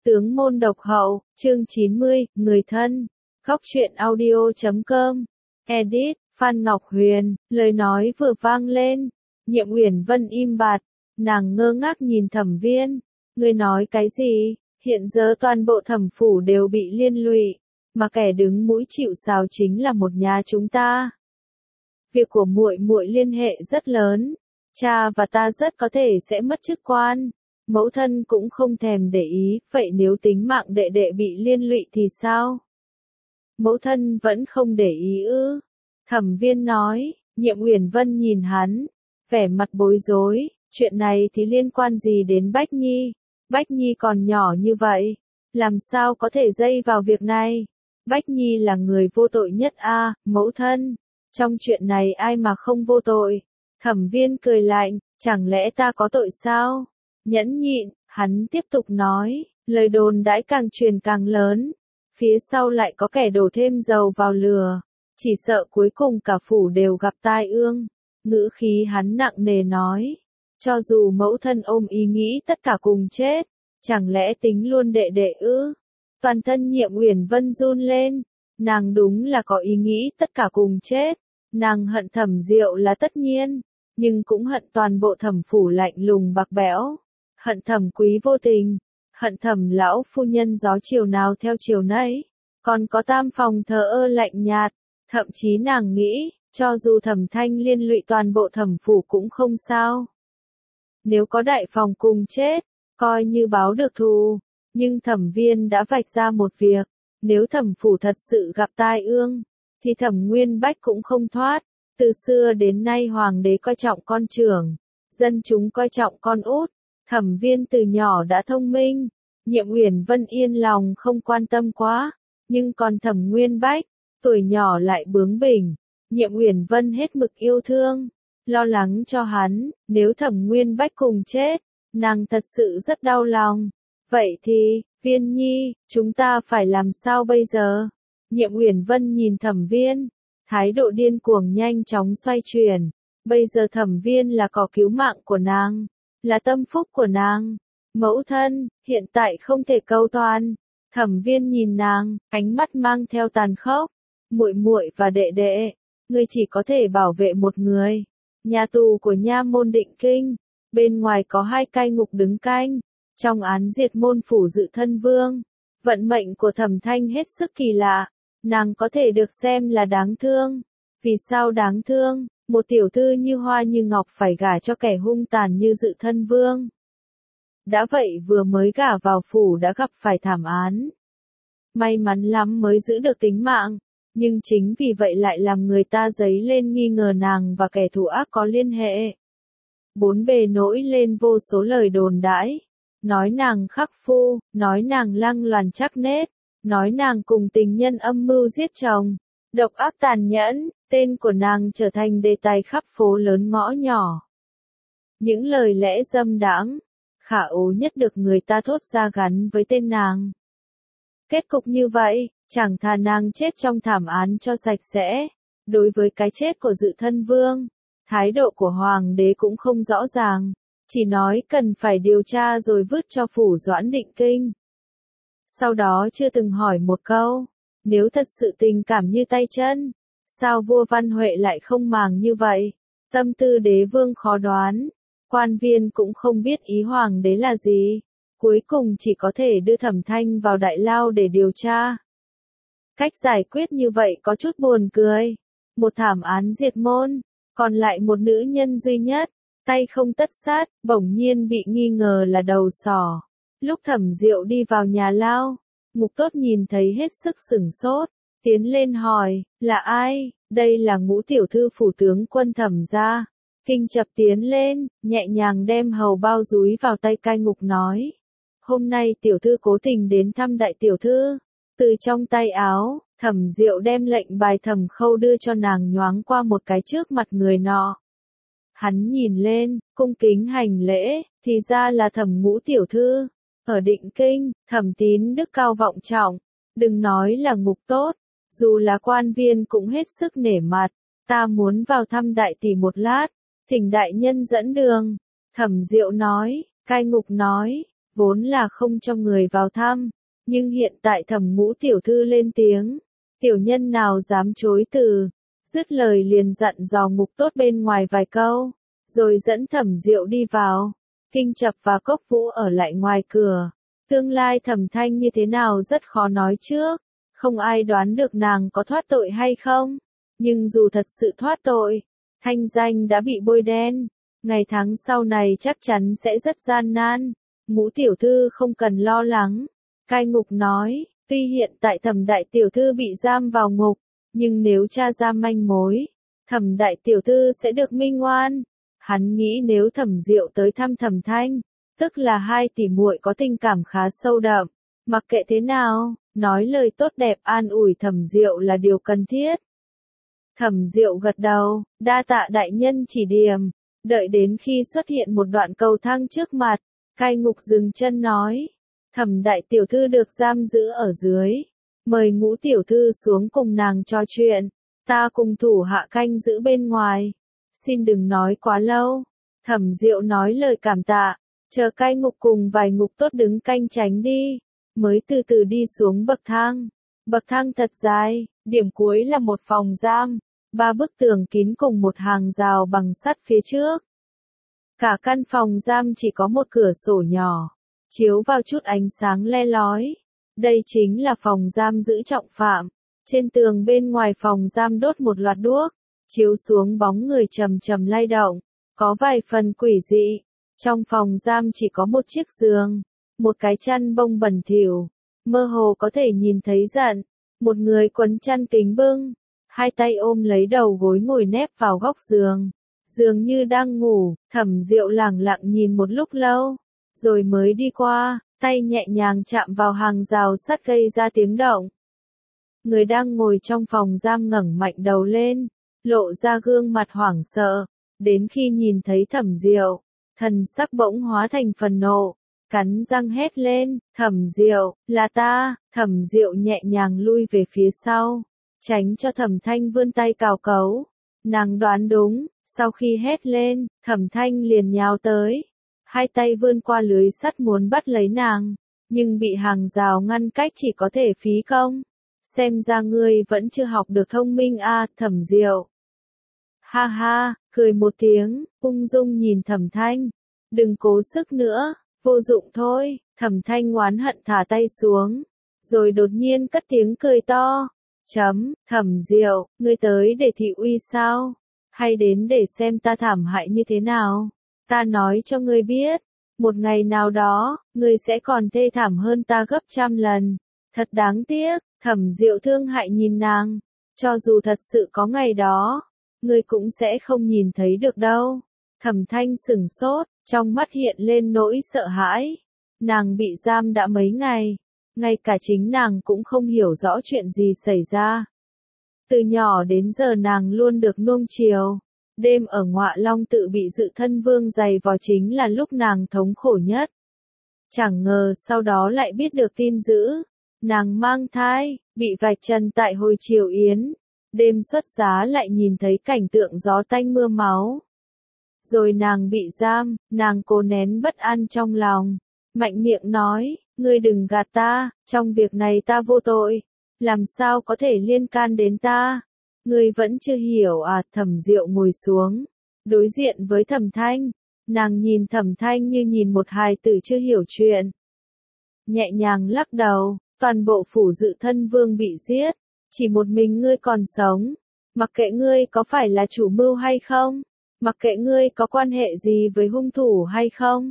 Tướng môn độc hậu, chương 90, người thân. Góc truyện audio.com. Edit, Phan Ngọc Huyền, lời nói vừa vang lên. Nhiệm Uyển Vân im bặt, nàng ngơ ngác nhìn Thẩm Viên. Ngươi nói cái gì? Hiện giờ toàn bộ Thẩm phủ đều bị liên lụy, mà kẻ đứng mũi chịu sào chính là một nhà chúng ta. Việc của muội muội liên hệ rất lớn, cha và ta rất có thể sẽ mất chức quan. Mẫu thân cũng không thèm để ý, vậy nếu tính mạng đệ đệ bị liên lụy thì sao? Mẫu thân vẫn không để ý ư? Thẩm Viên nói. Nhiệm Uyển Vân nhìn hắn, vẻ mặt bối rối, chuyện này thì liên quan gì đến Bách Nhi? Bách Nhi còn nhỏ như vậy, làm sao có thể dây vào việc này? Bách Nhi là người vô tội nhất a, mẫu thân. Trong chuyện này ai mà không vô tội? Thẩm Viên cười lạnh, chẳng lẽ ta có tội sao? Nhẫn nhịn, hắn tiếp tục nói, lời đồn đãi càng truyền càng lớn, phía sau lại có kẻ đổ thêm dầu vào lửa, chỉ sợ cuối cùng cả phủ đều gặp tai ương. Ngữ khí hắn nặng nề nói, cho dù mẫu thân ôm ý nghĩ tất cả cùng chết, chẳng lẽ tính luôn đệ đệ ư? Toàn thân Nhiệm Uyển Vân run lên, nàng đúng là có ý nghĩ tất cả cùng chết, nàng hận Thẩm Diệu là tất nhiên, nhưng cũng hận toàn bộ Thẩm phủ lạnh lùng bạc bẽo. Hận Thẩm Quý vô tình, hận Thẩm lão phu nhân gió chiều nào theo chiều nấy, còn có Tam phòng thờ ơ lạnh nhạt, thậm chí nàng nghĩ, cho dù Thẩm Thanh liên lụy toàn bộ Thẩm phủ cũng không sao. Nếu có đại phòng cùng chết, coi như báo được thù, nhưng Thẩm Viên đã vạch ra một việc, nếu Thẩm phủ thật sự gặp tai ương, thì Thẩm Nguyên Bách cũng không thoát. Từ xưa đến nay hoàng đế coi trọng con trưởng, dân chúng coi trọng con út. Thẩm Viên từ nhỏ đã thông minh, Nhiệm Uyển Vân yên lòng không quan tâm quá, nhưng còn Thẩm Nguyên Bách, tuổi nhỏ lại bướng bỉnh, Nhiệm Uyển Vân hết mực yêu thương, lo lắng cho hắn, nếu Thẩm Nguyên Bách cùng chết, nàng thật sự rất đau lòng. Vậy thì, Viên Nhi, chúng ta phải làm sao bây giờ? Nhiệm Uyển Vân nhìn Thẩm Viên, thái độ điên cuồng nhanh chóng xoay chuyển, bây giờ Thẩm Viên là cỏ cứu mạng của nàng, là tâm phúc của nàng. Mẫu thân, hiện tại không thể cầu toàn. Thẩm Viên nhìn nàng, ánh mắt mang theo tàn khốc. Muội muội và đệ đệ, ngươi chỉ có thể bảo vệ một người. Nhà tù của nha môn Định Kinh, bên ngoài có 2 cai ngục đứng canh. Trong án diệt môn phủ Dự Thân Vương, vận mệnh của Thẩm Thanh hết sức kỳ lạ. Nàng có thể được xem là đáng thương. Vì sao đáng thương? Một tiểu thư như hoa như ngọc phải gả cho kẻ hung tàn như Dự Thân Vương. Đã vậy vừa mới gả vào phủ đã gặp phải thảm án. May mắn lắm mới giữ được tính mạng, nhưng chính vì vậy lại làm người ta dấy lên nghi ngờ nàng và kẻ thù ác có liên hệ. Bốn bề nổi lên vô số lời đồn đãi, nói nàng khắc phu, nói nàng lăng loàn chắc nết, nói nàng cùng tình nhân âm mưu giết chồng, độc ác tàn nhẫn, tên của nàng trở thành đề tài khắp phố lớn ngõ nhỏ. Những lời lẽ dâm đãng, khả ố nhất được người ta thốt ra gắn với tên nàng. Kết cục như vậy, chẳng thà nàng chết trong thảm án cho sạch sẽ. Đối với cái chết của Dự Thân Vương, thái độ của hoàng đế cũng không rõ ràng, chỉ nói cần phải điều tra rồi vứt cho phủ Doãn Định Kinh. Sau đó chưa từng hỏi một câu, nếu thật sự tình cảm như tay chân, sao vua Văn Huệ lại không màng như vậy? Tâm tư đế vương khó đoán, quan viên cũng không biết ý hoàng đế là gì, cuối cùng chỉ có thể đưa Thẩm Thanh vào đại lao để điều tra. Cách giải quyết như vậy có chút buồn cười. Một thảm án diệt môn, còn lại một nữ nhân duy nhất, tay không tất sát, bỗng nhiên bị nghi ngờ là đầu sỏ. Lúc Thẩm Diệu đi vào nhà lao, Ngục Tốt nhìn thấy hết sức sửng sốt, tiến lên hỏi, là ai? Đây là Ngũ tiểu thư phủ tướng quân Thẩm gia. Kinh Chập tiến lên, nhẹ nhàng đem hầu bao dúi vào tay cai ngục nói, hôm nay tiểu thư cố tình đến thăm đại tiểu thư. Từ trong tay áo, Thẩm Diệu đem lệnh bài Thẩm Khâu đưa cho nàng nhoáng qua một cái trước mặt người nọ. Hắn nhìn lên, cung kính hành lễ, thì ra là Thẩm Ngũ tiểu thư. Ở Định Kinh, Thẩm Tín đức cao vọng trọng, đừng nói là Ngục Tốt, dù là quan viên cũng hết sức nể mặt. Ta muốn vào thăm đại tỷ một lát, thỉnh đại nhân dẫn đường. Thẩm Diệu nói, cai ngục nói, vốn là không cho người vào thăm, nhưng hiện tại Thẩm Ngũ tiểu thư lên tiếng, tiểu nhân nào dám chối từ, dứt lời liền dặn dò Ngục Tốt bên ngoài vài câu, rồi dẫn Thẩm Diệu đi vào. Kinh Chập và Cốc Vũ ở lại ngoài cửa. Tương lai Thẩm Thanh như thế nào rất khó nói trước, không ai đoán được nàng có thoát tội hay không. Nhưng dù thật sự thoát tội, thanh danh đã bị bôi đen, ngày tháng sau này chắc chắn sẽ rất gian nan. Ngũ tiểu thư không cần lo lắng. Cai ngục nói, tuy hiện tại Thẩm đại tiểu thư bị giam vào ngục, nhưng nếu tra ra manh mối, Thẩm đại tiểu thư sẽ được minh oan. Hắn nghĩ nếu Thẩm Diệu tới thăm Thẩm Thanh, tức là hai tỷ muội có tình cảm khá sâu đậm, mặc kệ thế nào, nói lời tốt đẹp an ủi Thẩm Diệu là điều cần thiết. Thẩm Diệu gật đầu, đa tạ đại nhân chỉ điểm. Đợi đến khi xuất hiện một đoạn cầu thang trước mặt, cai ngục dừng chân nói, Thẩm đại tiểu thư được giam giữ ở dưới, mời Ngũ tiểu thư xuống cùng nàng trò chuyện, ta cùng thủ hạ canh giữ bên ngoài, xin đừng nói quá lâu. Thẩm Diệu nói lời cảm tạ, chờ cai ngục cùng vài ngục tốt đứng canh tránh đi, mới từ từ đi xuống bậc thang. Bậc thang thật dài, điểm cuối là một phòng giam, 3 bức tường kín cùng một hàng rào bằng sắt phía trước. Cả căn phòng giam chỉ có một cửa sổ nhỏ, chiếu vào chút ánh sáng le lói. Đây chính là phòng giam giữ trọng phạm. Trên tường bên ngoài phòng giam đốt một loạt đuốc, chiếu xuống bóng người chầm chầm lay động, có vài phần quỷ dị. Trong phòng giam chỉ có một chiếc giường, một cái chăn bông bẩn thỉu, mơ hồ có thể nhìn thấy giận, một người quấn chăn kính bưng, hai tay ôm lấy đầu gối ngồi nép vào góc giường, dường như đang ngủ. Thẩm Diệu lẳng lặng nhìn một lúc lâu, rồi mới đi qua, tay nhẹ nhàng chạm vào hàng rào sắt gây ra tiếng động. Người đang ngồi trong phòng giam ngẩng mạnh đầu lên, lộ ra gương mặt hoảng sợ, đến khi nhìn thấy Thẩm Diệu, thần sắc bỗng hóa thành phần nộ, cắn răng hét lên, Thẩm Diệu, là ta. Thẩm Diệu nhẹ nhàng lui về phía sau, tránh cho Thẩm Thanh vươn tay cào cấu. Nàng đoán đúng, sau khi hét lên, Thẩm Thanh liền nhào tới, hai tay vươn qua lưới sắt muốn bắt lấy nàng, nhưng bị hàng rào ngăn cách chỉ có thể phí công. Xem ra ngươi vẫn chưa học được thông minh a, Thẩm Diệu. Ha ha, cười một tiếng, ung dung nhìn Thẩm Thanh. Đừng cố sức nữa, vô dụng thôi. Thẩm Thanh oán hận thả tay xuống, rồi đột nhiên cất tiếng cười to. Thẩm Diệu, ngươi tới để thị uy sao? Hay đến để xem ta thảm hại như thế nào? Ta nói cho ngươi biết, một ngày nào đó, ngươi sẽ còn thê thảm hơn ta gấp trăm lần. Thật đáng tiếc. Thẩm Diệu thương hại nhìn nàng, cho dù thật sự có ngày đó, ngươi cũng sẽ không nhìn thấy được đâu. Thẩm Thanh sửng sốt, trong mắt hiện lên nỗi sợ hãi. Nàng bị giam đã mấy ngày, ngay cả chính nàng cũng không hiểu rõ chuyện gì xảy ra. Từ nhỏ đến giờ nàng luôn được nuông chiều, đêm ở Ngọa Long Tự bị Dự Thân Vương giày vò chính là lúc nàng thống khổ nhất. Chẳng ngờ sau đó lại biết được tin dữ. Nàng mang thai, bị vạch trần tại hồi triều yến, đêm xuất giá lại nhìn thấy cảnh tượng gió tanh mưa máu. Rồi nàng bị giam, nàng cố nén bất an trong lòng, mạnh miệng nói, ngươi đừng gạt ta, trong việc này ta vô tội, làm sao có thể liên can đến ta, ngươi vẫn chưa hiểu à. Thẩm Diệu ngồi xuống, đối diện với Thẩm Thanh, nàng nhìn Thẩm Thanh như nhìn một hài tử chưa hiểu chuyện. Nhẹ nhàng lắc đầu. Toàn bộ phủ Dự Thân Vương bị giết, chỉ một mình ngươi còn sống. Mặc kệ ngươi có phải là chủ mưu hay không, mặc kệ ngươi có quan hệ gì với hung thủ hay không,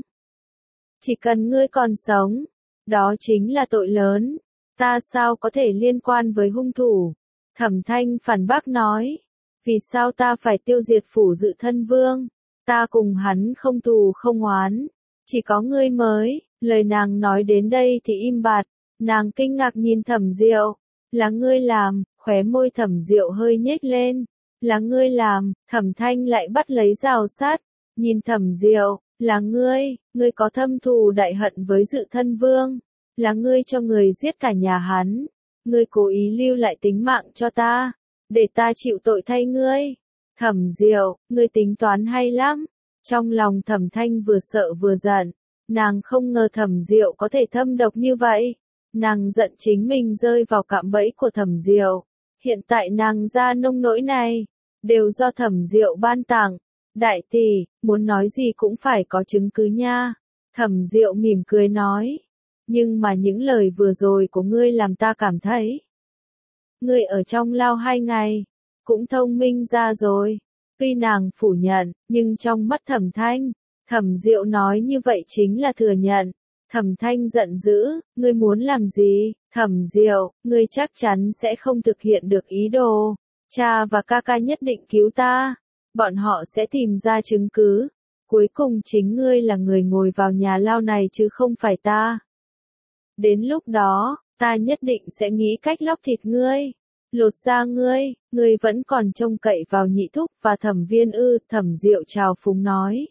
chỉ cần ngươi còn sống, đó chính là tội lớn. Ta sao có thể liên quan với hung thủ? Thẩm Thanh phản bác nói, vì sao ta phải tiêu diệt phủ Dự Thân Vương? Ta cùng hắn không thù không oán, chỉ có ngươi mới. Lời nàng nói đến đây thì im bặt. Nàng kinh ngạc nhìn Thẩm Diệu, là ngươi làm. Khóe môi Thẩm Diệu hơi nhếch lên, là ngươi làm. Thẩm Thanh lại bắt lấy rào sát, nhìn Thẩm Diệu, là ngươi có thâm thù đại hận với Dự Thân Vương, là ngươi cho người giết cả nhà hắn, ngươi cố ý lưu lại tính mạng cho ta, để ta chịu tội thay ngươi. Thẩm Diệu, ngươi tính toán hay lắm. Trong lòng Thẩm Thanh vừa sợ vừa giận, Nàng không ngờ Thẩm Diệu có thể thâm độc như vậy. Nàng giận chính mình rơi vào cạm bẫy của Thẩm Diệu. Hiện tại nàng ra nông nỗi này, đều do Thẩm Diệu ban tặng. Đại tỷ, muốn nói gì cũng phải có chứng cứ nha. Thẩm Diệu mỉm cười nói. Nhưng mà những lời vừa rồi của ngươi làm ta cảm thấy. Ngươi ở trong lao 2 ngày, cũng thông minh ra rồi. Tuy nàng phủ nhận, nhưng trong mắt Thẩm Thanh, Thẩm Diệu nói như vậy chính là thừa nhận. Thẩm Thanh giận dữ, ngươi muốn làm gì? Thẩm Diệu, ngươi chắc chắn sẽ không thực hiện được ý đồ. Cha và ca ca nhất định cứu ta. Bọn họ sẽ tìm ra chứng cứ. Cuối cùng chính ngươi là người ngồi vào nhà lao này chứ không phải ta. Đến lúc đó, ta nhất định sẽ nghĩ cách lóc thịt ngươi. Lột da ngươi vẫn còn trông cậy vào Nhị Thúc và Thẩm Viên ư? Thẩm Diệu trào phúng nói.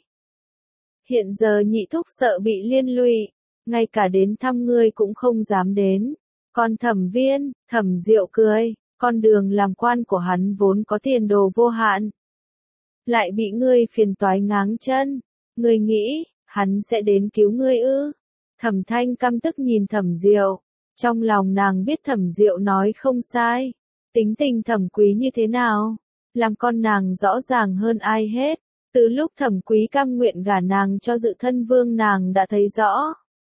Hiện giờ Nhị Thúc sợ bị liên lụy, ngay cả đến thăm ngươi cũng không dám đến. Còn Thẩm Viên, Thẩm Diệu cười, con đường làm quan của hắn vốn có tiền đồ vô hạn. Lại bị ngươi phiền toái ngáng chân, ngươi nghĩ, hắn sẽ đến cứu ngươi ư? Thẩm Thanh căm tức nhìn Thẩm Diệu, trong lòng nàng biết Thẩm Diệu nói không sai. Tính tình Thẩm Quý như thế nào? Làm con nàng rõ ràng hơn ai hết. Từ lúc Thẩm Quý cam nguyện gả nàng cho Dự Thân Vương nàng đã thấy rõ.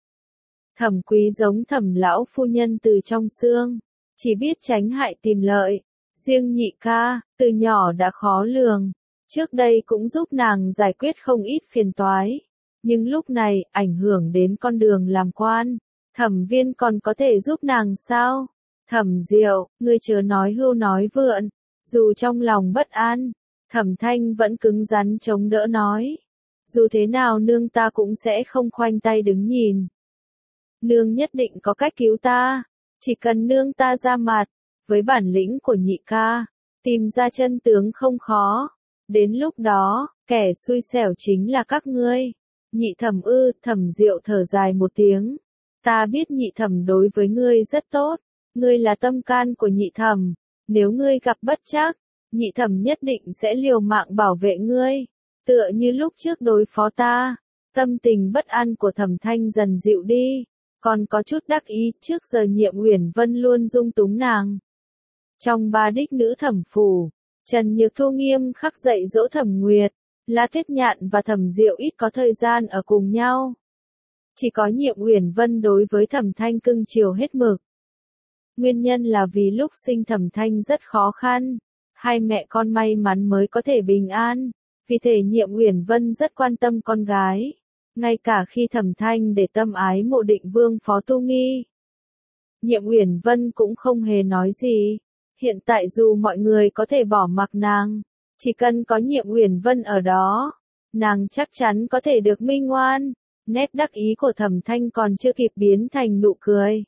Thẩm Quý giống Thẩm lão phu nhân từ trong xương, chỉ biết tránh hại tìm lợi. Riêng Nhị ca, từ nhỏ đã khó lường, trước đây cũng giúp nàng giải quyết không ít phiền toái. Nhưng lúc này, ảnh hưởng đến con đường làm quan, Thẩm Viên còn có thể giúp nàng sao? Thẩm Diệu, ngươi chớ nói hưu nói vượn. Dù trong lòng bất an, Thẩm Thanh vẫn cứng rắn chống đỡ nói. Dù thế nào nương ta cũng sẽ không khoanh tay đứng nhìn. Nương nhất định có cách cứu ta. Chỉ cần nương ta ra mặt, với bản lĩnh của Nhị ca, tìm ra chân tướng không khó. Đến lúc đó, kẻ xui xẻo chính là các ngươi. Nhị Thẩm ư? Thẩm Diệu thở dài một tiếng. Ta biết Nhị Thẩm đối với ngươi rất tốt. Ngươi là tâm can của Nhị Thẩm. Nếu ngươi gặp bất trắc, Nhị Thẩm nhất định sẽ liều mạng bảo vệ ngươi. Tựa như lúc trước đối phó ta. Tâm tình bất an của Thẩm Thanh dần dịu đi. Còn có chút đắc ý, trước giờ Nhiệm Uyển Vân luôn dung túng nàng. Trong 3 đích nữ thẩm phủ, Trần Nhược Thu nghiêm khắc dạy dỗ Thẩm Nguyệt, La Tuyết Nhạn và Thẩm Diệu ít có thời gian ở cùng nhau. Chỉ có Nhiệm Uyển Vân đối với Thẩm Thanh cưng chiều hết mực. Nguyên nhân là vì lúc sinh Thẩm Thanh rất khó khăn, hai mẹ con may mắn mới có thể bình an, vì thế Nhiệm Uyển Vân rất quan tâm con gái. Ngay cả khi Thẩm Thanh để tâm ái mộ Định Vương Phó Tu Nghi, Nhiệm Uyển Vân cũng không hề nói gì. Hiện tại dù mọi người có thể bỏ mặc nàng, chỉ cần có Nhiệm Uyển Vân ở đó, nàng chắc chắn có thể được minh ngoan. Nét đắc ý của Thẩm Thanh còn chưa kịp biến thành nụ cười.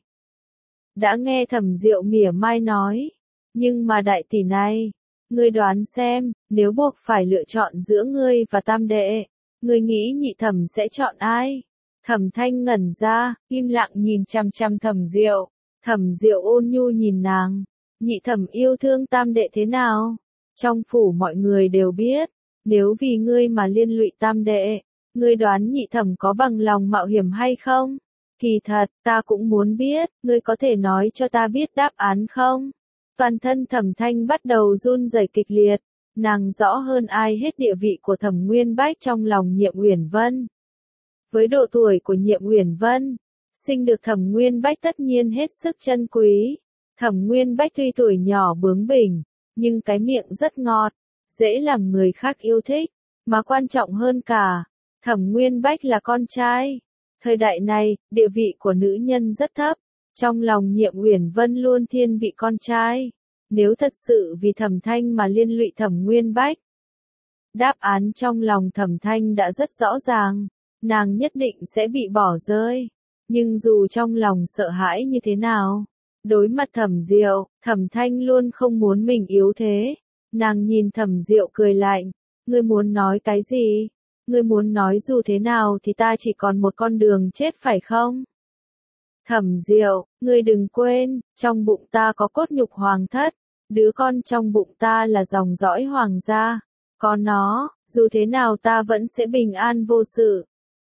Đã nghe Thẩm Diệu mỉa mai nói, nhưng mà đại tỷ này, ngươi đoán xem, nếu buộc phải lựa chọn giữa ngươi và tam đệ, ngươi nghĩ Nhị Thẩm sẽ chọn ai? Thẩm Thanh ngẩn ra, im lặng nhìn chằm chằm Thẩm Diệu. Thẩm Diệu ôn nhu nhìn nàng. Nhị Thẩm yêu thương tam đệ thế nào? Trong phủ mọi người đều biết, nếu vì ngươi mà liên lụy tam đệ, ngươi đoán Nhị Thẩm có bằng lòng mạo hiểm hay không? Kỳ thật, ta cũng muốn biết, ngươi có thể nói cho ta biết đáp án không? Toàn thân Thẩm Thanh bắt đầu run rẩy kịch liệt. Nàng rõ hơn ai hết địa vị của Thẩm Nguyên Bách trong lòng Nhiệm Uyển Vân. Với độ tuổi của Nhiệm Uyển Vân, sinh được Thẩm Nguyên Bách tất nhiên hết sức trân quý. Thẩm Nguyên Bách tuy tuổi nhỏ bướng bỉnh, nhưng cái miệng rất ngọt, dễ làm người khác yêu thích, mà quan trọng hơn cả, Thẩm Nguyên Bách là con trai. Thời đại này, địa vị của nữ nhân rất thấp, trong lòng Nhiệm Uyển Vân luôn thiên vị con trai. Nếu thật sự vì Thẩm Thanh mà liên lụy Thẩm Nguyên Bách, đáp án trong lòng Thẩm Thanh đã rất rõ ràng, nàng nhất định sẽ bị bỏ rơi. Nhưng dù trong lòng sợ hãi như thế nào, đối mặt Thẩm Diệu, Thẩm Thanh luôn không muốn mình yếu thế. Nàng nhìn Thẩm Diệu cười lạnh, ngươi muốn nói cái gì? Ngươi muốn nói dù thế nào thì ta chỉ còn một con đường chết phải không? Thẩm Diệu, ngươi đừng quên, trong bụng ta có cốt nhục hoàng thất, đứa con trong bụng ta là dòng dõi hoàng gia. Có nó, dù thế nào ta vẫn sẽ bình an vô sự.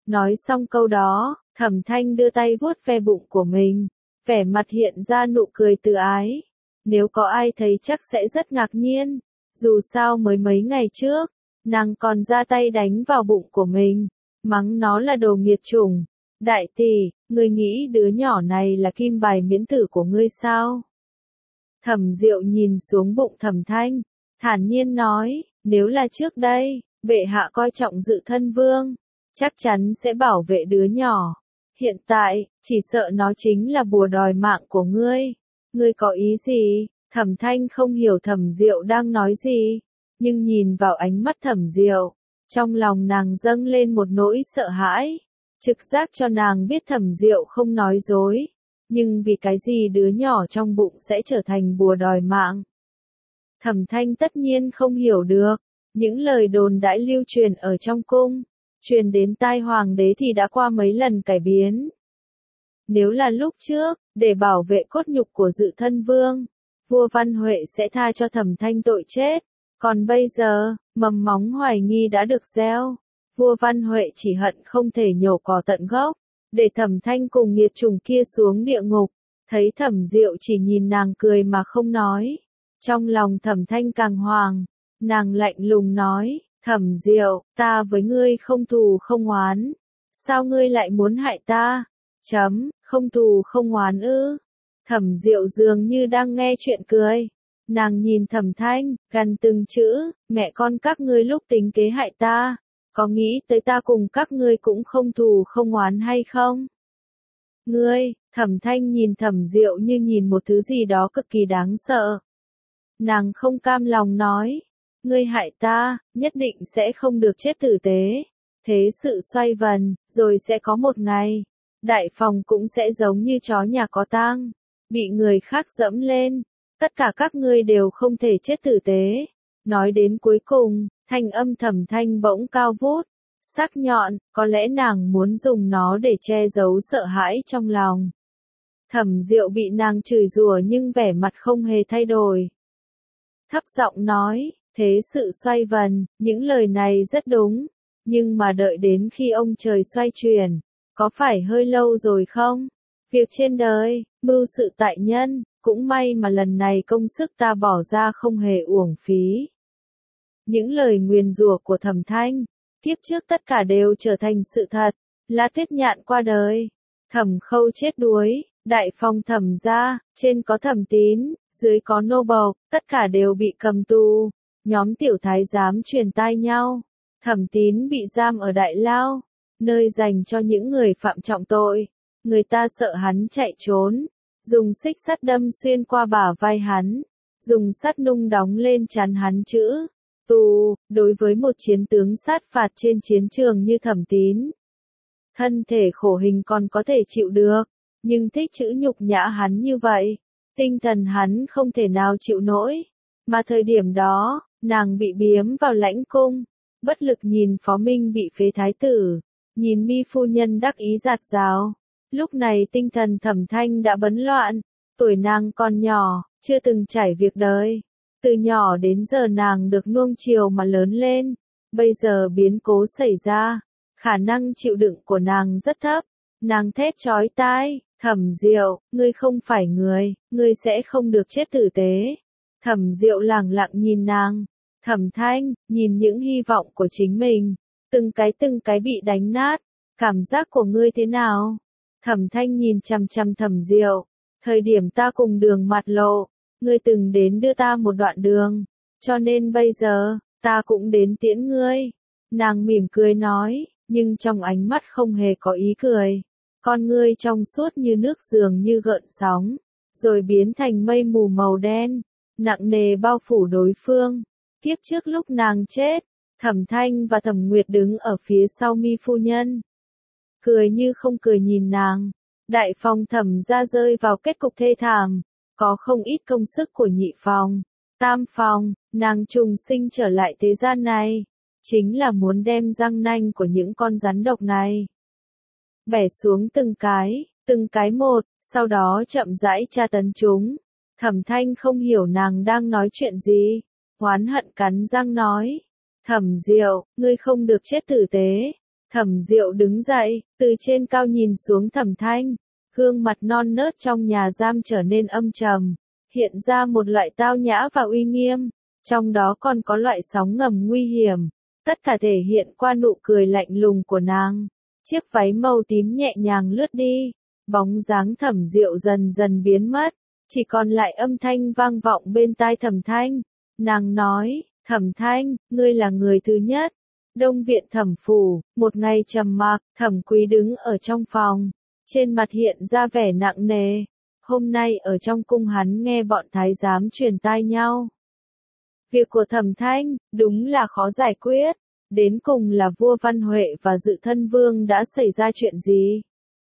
Nói xong câu đó, Thẩm Thanh đưa tay vuốt ve bụng của mình, vẻ mặt hiện ra nụ cười từ ái. Nếu có ai thấy chắc sẽ rất ngạc nhiên, dù sao mới mấy ngày trước, nàng còn ra tay đánh vào bụng của mình, mắng nó là đồ nghiệt chủng. Đại tỷ, ngươi nghĩ đứa nhỏ này là kim bài miễn tử của ngươi sao? Thẩm Diệu nhìn xuống bụng Thẩm Thanh, thản nhiên nói, nếu là trước đây, bệ hạ coi trọng Dự Thân Vương, chắc chắn sẽ bảo vệ đứa nhỏ. Hiện tại, chỉ sợ nó chính là bùa đòi mạng của ngươi. Ngươi có ý gì? Thẩm Thanh không hiểu Thẩm Diệu đang nói gì, nhưng nhìn vào ánh mắt Thẩm Diệu, trong lòng nàng dâng lên một nỗi sợ hãi. Trực giác cho nàng biết Thẩm Diệu không nói dối, nhưng vì cái gì đứa nhỏ trong bụng sẽ trở thành bùa đòi mạng? Thẩm Thanh tất nhiên không hiểu được, những lời đồn đãi lưu truyền ở trong cung, truyền đến tai hoàng đế thì đã qua mấy lần cải biến. Nếu là lúc trước, để bảo vệ cốt nhục của Dự Thân Vương, vua Văn Huệ sẽ tha cho Thẩm Thanh tội chết, còn bây giờ, mầm móng hoài nghi đã được gieo. Vua Văn Huệ chỉ hận không thể nhổ cỏ tận gốc, để Thẩm Thanh cùng nghiệt chủng kia xuống địa ngục. Thấy Thẩm Diệu chỉ nhìn nàng cười mà không nói, trong lòng Thẩm Thanh càng hoang, nàng lạnh lùng nói, Thẩm Diệu, ta với ngươi không thù không oán, sao ngươi lại muốn hại ta? Không thù không oán ư? Thẩm Diệu dường như đang nghe chuyện cười. Nàng nhìn Thẩm Thanh, gần từng chữ, mẹ con các ngươi lúc tính kế hại ta, có nghĩ tới ta cùng các ngươi cũng không thù không oán hay không? Ngươi, Thẩm Thanh nhìn Thẩm Diệu như nhìn một thứ gì đó cực kỳ đáng sợ. Nàng không cam lòng nói, ngươi hại ta, nhất định sẽ không được chết tử tế. Thế sự xoay vần, rồi sẽ có một ngày, đại phòng cũng sẽ giống như chó nhà có tang, bị người khác dẫm lên. Tất cả các ngươi đều không thể chết tử tế. Nói đến cuối cùng, thanh âm Thẩm Thanh bỗng cao vút, sắc nhọn, có lẽ nàng muốn dùng nó để che giấu sợ hãi trong lòng. Thẩm Diệu bị nàng chửi rủa nhưng vẻ mặt không hề thay đổi. Thấp giọng nói, thế sự xoay vần, những lời này rất đúng, nhưng mà đợi đến khi ông trời xoay chuyển, có phải hơi lâu rồi không? Việc trên đời, mưu sự tại nhân, cũng may mà lần này công sức ta bỏ ra không hề uổng phí. Những lời nguyền rủa của Thẩm Thanh, kiếp trước tất cả đều trở thành sự thật. La Tuyết Nhạn qua đời, Thẩm Khâu chết đuối, đại phòng Thẩm gia, trên có Thẩm Tín, dưới có nô bộc, tất cả đều bị cầm tù. Nhóm tiểu thái giám truyền tai nhau, Thẩm Tín bị giam ở đại lao, nơi dành cho những người phạm trọng tội. Người ta sợ hắn chạy trốn, dùng xích sắt đâm xuyên qua bả vai hắn, dùng sắt nung đóng lên trán hắn chữ tù. Đối với một chiến tướng sát phạt trên chiến trường như Thẩm Tín, thân thể khổ hình còn có thể chịu được, nhưng thích chữ nhục nhã hắn như vậy, tinh thần hắn không thể nào chịu nổi. Mà thời điểm đó, nàng bị biếm vào lãnh cung, bất lực nhìn Phó Minh bị phế thái tử, nhìn Mi phu nhân đắc ý giạt rào. Lúc này tinh thần Thẩm Thanh đã bấn loạn, tuổi nàng còn nhỏ, chưa từng trải việc đời. Từ nhỏ đến giờ nàng được nuông chiều mà lớn lên, bây giờ biến cố xảy ra, khả năng chịu đựng của nàng rất thấp. Nàng thét chói tai, Thẩm Diệu, ngươi không phải người, ngươi sẽ không được chết tử tế. Thẩm Diệu lẳng lặng nhìn nàng, Thẩm Thanh, nhìn những hy vọng của chính mình, từng cái bị đánh nát, cảm giác của ngươi thế nào? Thẩm Thanh nhìn chằm chằm Thẩm Diệu, thời điểm ta cùng đường mặt lộ, ngươi từng đến đưa ta một đoạn đường, cho nên bây giờ, ta cũng đến tiễn ngươi. Nàng mỉm cười nói, nhưng trong ánh mắt không hề có ý cười, con ngươi trong suốt như nước dường như gợn sóng, rồi biến thành mây mù màu đen, nặng nề bao phủ đối phương. Kiếp trước lúc nàng chết, Thẩm Thanh và Thẩm Nguyệt đứng ở phía sau Mi phu nhân, cười như không cười nhìn nàng. Đại phòng Thẩm gia rơi vào kết cục thê thảm, có không ít công sức của nhị phòng, tam phòng, nàng trùng sinh trở lại thế gian này, chính là muốn đem răng nanh của những con rắn độc này bẻ xuống từng cái một, sau đó chậm rãi tra tấn chúng. Thẩm Thanh không hiểu nàng đang nói chuyện gì, oán hận cắn răng nói, Thẩm Diệu, ngươi không được chết tử tế. Thẩm Diệu đứng dậy, từ trên cao nhìn xuống Thẩm Thanh, gương mặt non nớt trong nhà giam trở nên âm trầm, hiện ra một loại tao nhã và uy nghiêm, trong đó còn có loại sóng ngầm nguy hiểm, tất cả thể hiện qua nụ cười lạnh lùng của nàng. Chiếc váy màu tím nhẹ nhàng lướt đi, bóng dáng Thẩm Diệu dần dần biến mất, chỉ còn lại âm thanh vang vọng bên tai Thẩm Thanh. Nàng nói, Thẩm Thanh, ngươi là người thứ nhất. Đông viện Thẩm phủ, một ngày trầm mặc, Thẩm Quý đứng ở trong phòng, trên mặt hiện ra vẻ nặng nề. Hôm nay ở trong cung hắn nghe bọn thái giám truyền tai nhau. Việc của Thẩm Thanh, đúng là khó giải quyết. Đến cùng là vua Văn Huệ và Dự Thân Vương đã xảy ra chuyện gì?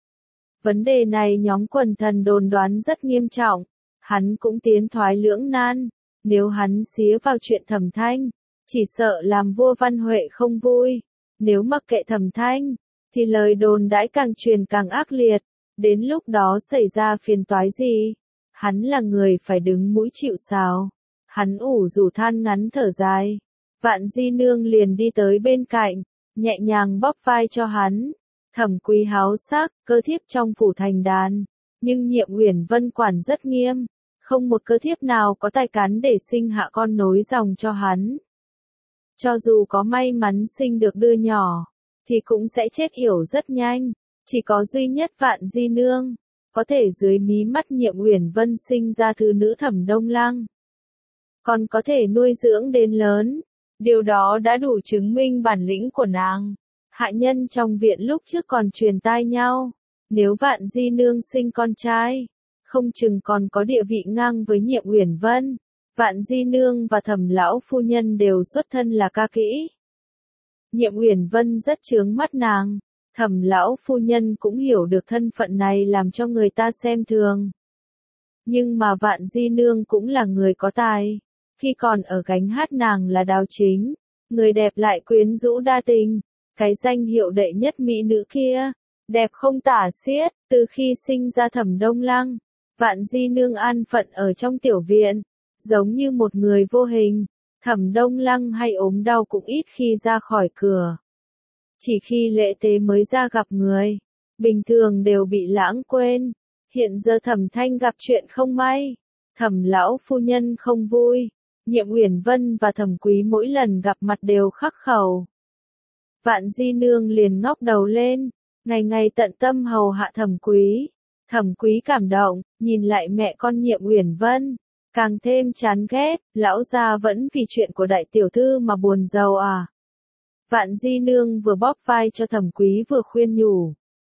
Vấn đề này nhóm quần thần đồn đoán rất nghiêm trọng. Hắn cũng tiến thoái lưỡng nan. Nếu hắn xía vào chuyện Thẩm Thanh, chỉ sợ làm vua Văn Huệ không vui. Nếu mặc kệ Thẩm Thanh, thì lời đồn đãi càng truyền càng ác liệt. Đến lúc đó xảy ra phiền toái gì? Hắn là người phải đứng mũi chịu sào. Hắn ủ rủ than ngắn thở dài. Vạn Di Nương liền đi tới bên cạnh, nhẹ nhàng bóp vai cho hắn. Thẩm Quý háo sắc, cơ thiếp trong phủ thành đàn, nhưng Nhiệm Uyển Vân quản rất nghiêm, không một cơ thiếp nào có tài cán để sinh hạ con nối dòng cho hắn. Cho dù có may mắn sinh được đứa nhỏ, thì cũng sẽ chết yểu rất nhanh, chỉ có duy nhất Vạn Di Nương, có thể dưới mí mắt Nhiệm Uyển Vân sinh ra thứ nữ Thẩm Đông Lăng. Còn có thể nuôi dưỡng đến lớn. Điều đó đã đủ chứng minh bản lĩnh của nàng. Hạ nhân trong viện lúc trước còn truyền tai nhau. Nếu Vạn Di Nương sinh con trai, không chừng còn có địa vị ngang với Nhiệm Uyển Vân. Vạn Di Nương và Thẩm lão phu nhân đều xuất thân là ca kỹ. Nhiệm Uyển Vân rất chướng mắt nàng. Thẩm lão phu nhân cũng hiểu được thân phận này làm cho người ta xem thường. Nhưng mà Vạn Di Nương cũng là người có tài. Khi còn ở gánh hát nàng là Đào Chính, người đẹp lại quyến rũ đa tình, cái danh hiệu đệ nhất mỹ nữ kia, đẹp không tả xiết. Từ khi sinh ra Thẩm Đông Lăng, Vạn Di Nương an phận ở trong tiểu viện, giống như một người vô hình. Thẩm Đông Lăng hay ốm đau cũng ít khi ra khỏi cửa, chỉ khi lễ tế mới ra gặp người, bình thường đều bị lãng quên. Hiện giờ Thẩm Thanh gặp chuyện không may, Thẩm lão phu nhân không vui. Nhiệm Uyển Vân và Thẩm Quý mỗi lần gặp mặt đều khắc khẩu. Vạn Di Nương liền ngóc đầu lên, ngày ngày tận tâm hầu hạ Thẩm Quý. Thẩm Quý cảm động, nhìn lại mẹ con Nhiệm Uyển Vân, càng thêm chán ghét. Lão gia vẫn vì chuyện của đại tiểu thư mà buồn rầu à? Vạn Di Nương vừa bóp vai cho Thẩm Quý vừa khuyên nhủ.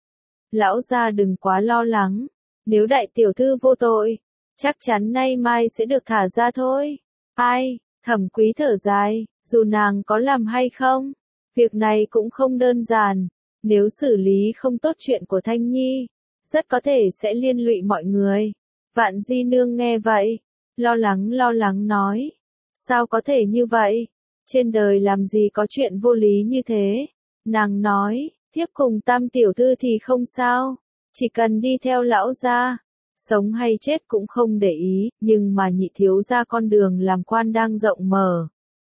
Lão gia đừng quá lo lắng, nếu đại tiểu thư vô tội, chắc chắn nay mai sẽ được thả ra thôi. Ai, Thẩm Quý thở dài, dù nàng có làm hay không, việc này cũng không đơn giản. Nếu xử lý không tốt chuyện của Thanh Nhi, rất có thể sẽ liên lụy mọi người. Vạn Di Nương nghe vậy, lo lắng nói. Sao có thể như vậy? Trên đời làm gì có chuyện vô lý như thế? Nàng nói, thiếp cùng Tam tiểu thư thì không sao, chỉ cần đi theo lão gia. Sống hay chết cũng không để ý, nhưng mà Nhị thiếu gia con đường làm quan đang rộng mở.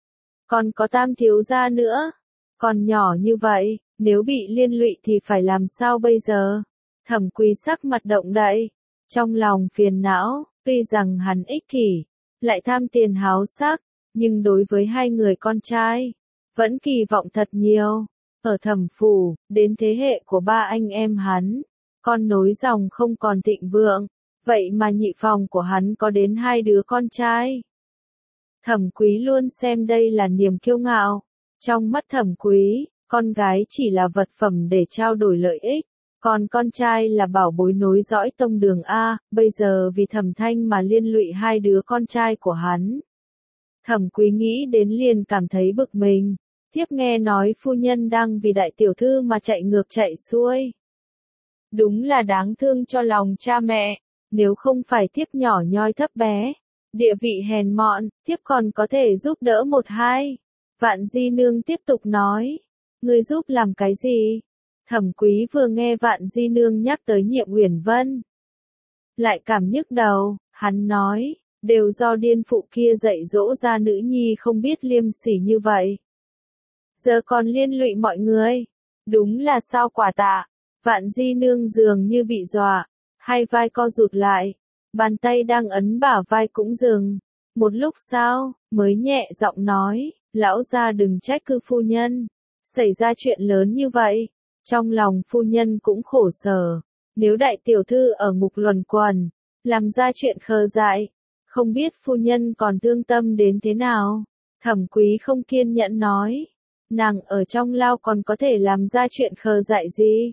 Còn có Tam thiếu gia nữa, còn nhỏ như vậy, nếu bị liên lụy thì phải làm sao bây giờ? Thẩm Quý sắc mặt động đậy, trong lòng phiền não, tuy rằng hắn ích kỷ, lại tham tiền háo sắc, nhưng đối với hai người con trai, vẫn kỳ vọng thật nhiều. Ở Thẩm phủ, đến thế hệ của ba anh em hắn, con nối dòng không còn thịnh vượng, vậy mà nhị phòng của hắn có đến 2 đứa con trai. Thẩm Quý luôn xem đây là niềm kiêu ngạo. Trong mắt Thẩm Quý, con gái chỉ là vật phẩm để trao đổi lợi ích, còn con trai là bảo bối nối dõi tông đường A. Bây giờ vì Thẩm Thanh mà liên lụy 2 đứa con trai của hắn. Thẩm Quý nghĩ đến liền cảm thấy bực mình. Thiếp nghe nói phu nhân đang vì đại tiểu thư mà chạy ngược chạy xuôi. Đúng là đáng thương cho lòng cha mẹ. Nếu không phải thiếp nhỏ nhoi thấp bé, địa vị hèn mọn, thiếp còn có thể giúp đỡ một hai. Vạn Di Nương tiếp tục nói, ngươi giúp làm cái gì? Thẩm Quý vừa nghe Vạn Di Nương nhắc tới Nhiệm Uyển Vân, lại cảm nhức đầu. Hắn nói, đều do điên phụ kia dạy dỗ ra nữ nhi không biết liêm sỉ như vậy. Giờ còn liên lụy mọi người. Đúng là sao quả tạ. Vạn Di Nương dường như bị dọa, hai vai co rụt lại, bàn tay đang ấn bả vai cũng dừng. Một lúc sau, mới nhẹ giọng nói, lão gia đừng trách cư phu nhân, xảy ra chuyện lớn như vậy, trong lòng phu nhân cũng khổ sở, nếu đại tiểu thư ở ngục luẩn quẩn, làm ra chuyện khờ dại, không biết phu nhân còn thương tâm đến thế nào. Thẩm Quý không kiên nhẫn nói, nàng ở trong lao còn có thể làm ra chuyện khờ dại gì?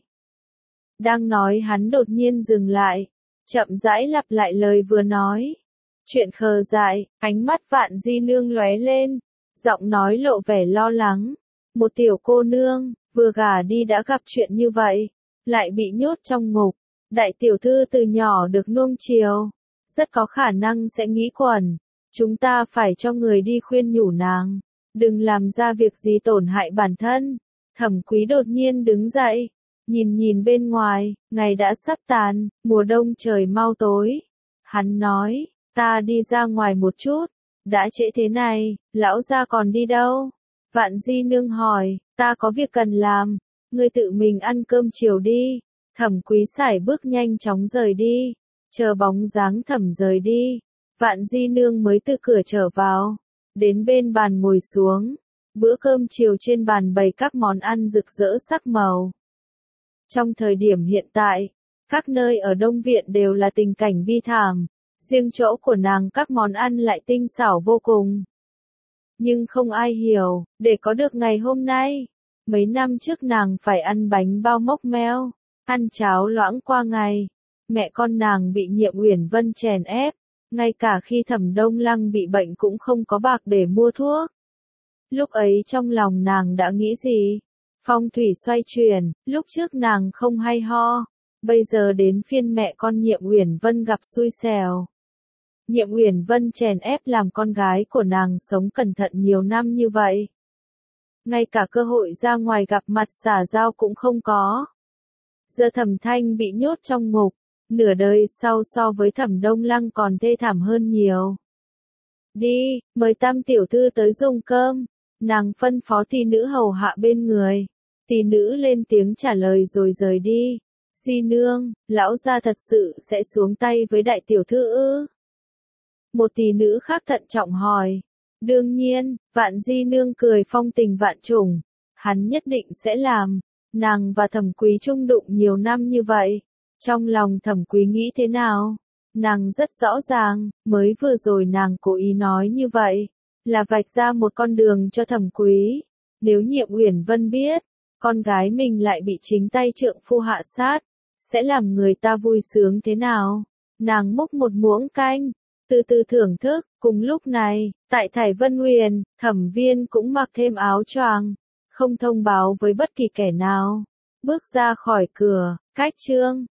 Đang nói hắn đột nhiên dừng lại, chậm rãi lặp lại lời vừa nói. Chuyện khờ dại, ánh mắt Vạn Di Nương lóe lên, giọng nói lộ vẻ lo lắng. Một tiểu cô nương, vừa gả đi đã gặp chuyện như vậy, lại bị nhốt trong ngục. Đại tiểu thư từ nhỏ được nuông chiều, rất có khả năng sẽ nghĩ quẩn. Chúng ta phải cho người đi khuyên nhủ nàng, đừng làm ra việc gì tổn hại bản thân. Thẩm Quý đột nhiên đứng dậy, nhìn nhìn bên ngoài, ngày đã sắp tàn, mùa đông trời mau tối. Hắn nói, ta đi ra ngoài một chút, đã trễ thế này, lão gia còn đi đâu? Vạn Di Nương hỏi, ta có việc cần làm, ngươi tự mình ăn cơm chiều đi. Thẩm Quý sải bước nhanh chóng rời đi, chờ bóng dáng Thẩm rời đi, Vạn Di Nương mới từ cửa trở vào, đến bên bàn ngồi xuống. Bữa cơm chiều trên bàn bày các món ăn rực rỡ sắc màu. Trong thời điểm hiện tại, các nơi ở Đông Viện đều là tình cảnh bi thảm, riêng chỗ của nàng các món ăn lại tinh xảo vô cùng. Nhưng không ai hiểu, để có được ngày hôm nay, mấy năm trước nàng phải ăn bánh bao mốc meo, ăn cháo loãng qua ngày. Mẹ con nàng bị Nhiệm Uyển Vân chèn ép, ngay cả khi Thẩm Đông Lăng bị bệnh cũng không có bạc để mua thuốc. Lúc ấy trong lòng nàng đã nghĩ gì? Phong thủy xoay chuyển, lúc trước nàng không hay ho, bây giờ đến phiên mẹ con Nhiệm Uyển Vân gặp xui xẻo. Nhiệm Uyển Vân chèn ép làm con gái của nàng sống cẩn thận nhiều năm như vậy. Ngay cả cơ hội ra ngoài gặp mặt xã giao cũng không có. Giờ Thẩm Thanh bị nhốt trong ngục, nửa đời sau so với Thẩm Đông Lăng còn thê thảm hơn nhiều. Đi, mời Tam tiểu thư tới dùng cơm. Nàng phân phó tỷ nữ hầu hạ bên người. Tỷ nữ lên tiếng trả lời rồi rời đi. Di Nương, lão gia thật sự sẽ xuống tay với đại tiểu thư ư? Một tỷ nữ khác thận trọng hỏi. Đương nhiên, Vạn Di Nương cười phong tình vạn trùng. Hắn nhất định sẽ làm. Nàng và Thẩm Quý chung đụng nhiều năm như vậy. Trong lòng Thẩm Quý nghĩ thế nào? Nàng rất rõ ràng, mới vừa rồi nàng cố ý nói như vậy, là vạch ra một con đường cho Thẩm Quý. Nếu Nhiệm Uyển Vân biết, con gái mình lại bị chính tay trượng phu hạ sát, sẽ làm người ta vui sướng thế nào? Nàng múc một muỗng canh, từ từ thưởng thức. Cùng lúc này, tại Thải Vân Huyền, Thẩm Viên cũng mặc thêm áo choàng, không thông báo với bất kỳ kẻ nào, bước ra khỏi cửa. Cách chương